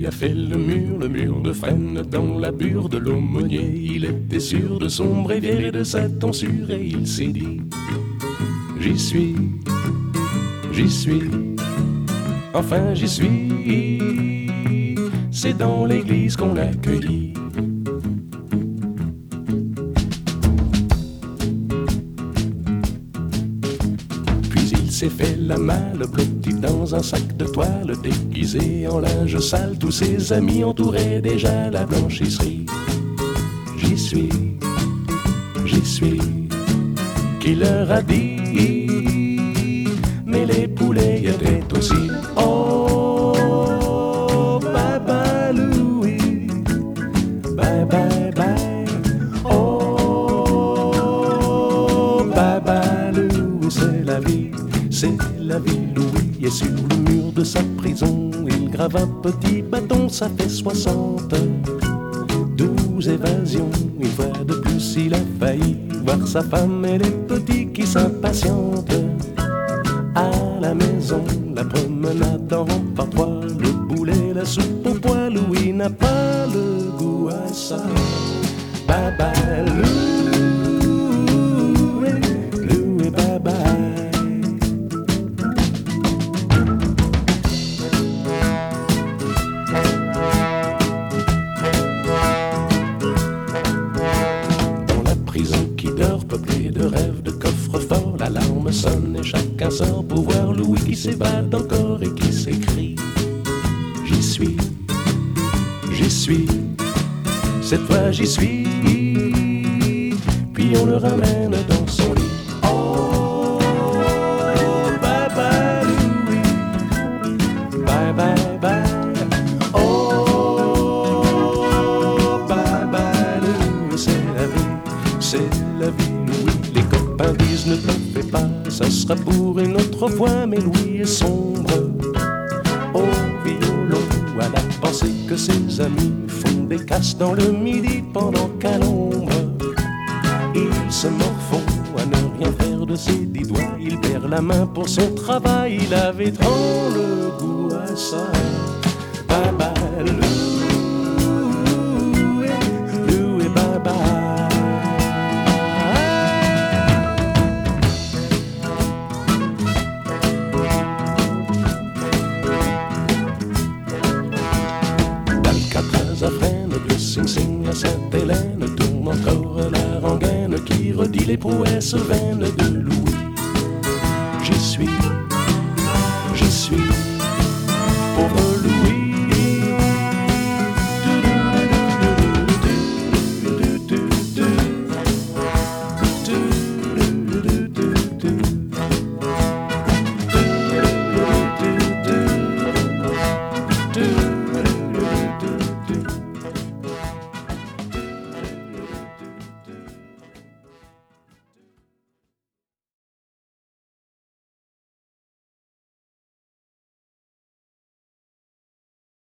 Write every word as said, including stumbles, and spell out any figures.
qui a fait le mur, le mur de frêne dans la bure de l'aumônier. Il était sûr de son bréviaire et de sa tonsure et il s'est dit: j'y suis, j'y suis, enfin j'y suis. C'est dans l'église qu'on l'accueillit. S'est fait la malle blottie dans un sac de toile, déguisé en linge sale. Tous ses amis entouraient déjà la blanchisserie. J'y suis, j'y suis, qui leur a dit? Mais les poulets y étaient aussi. Oh, bye bye Louis, bye bye bye. Oh, bye bye Louis, c'est la vie. C'est la vie, Louis, et sur le mur de sa prison, il grave un petit bâton, ça fait soixante. Douze évasions, une fois de plus il a failli voir sa femme et les petits qui s'impatientent. À la maison, la promenade en par trois, le boulet, la soupe au pois, Louis n'a pas le goût à ça. Bye bye Louis, Louis bye bye. Peuplé de rêves, de coffres forts, l'alarme sonne et chacun sort pour voir Louis qui s'évade encore et qui s'écrie: j'y suis, j'y suis, cette fois j'y suis. Puis on le ramène dans son lit. Oh, bye bye Louis, bye bye bye. Oh, bye bye Louis, c'est la vie, c'est la vie. Les copains disent ne t'en fais pas, ça sera pour une autre fois. Mais Louis est sombre au violon, à la pensée que ses amis font des casses dans le midi pendant qu'à l'ombre ils se morfont à ne rien faire de ses dix doigts. Il perd la main pour son travail, il avait tant le goût à ça. Bye bye Louis, Louis bye bye. De Sing Sing à Sainte-Hélène tourne encore la rengaine qui redit les prouesses vaines de Louis. J'y suis, j'y suis, pauvre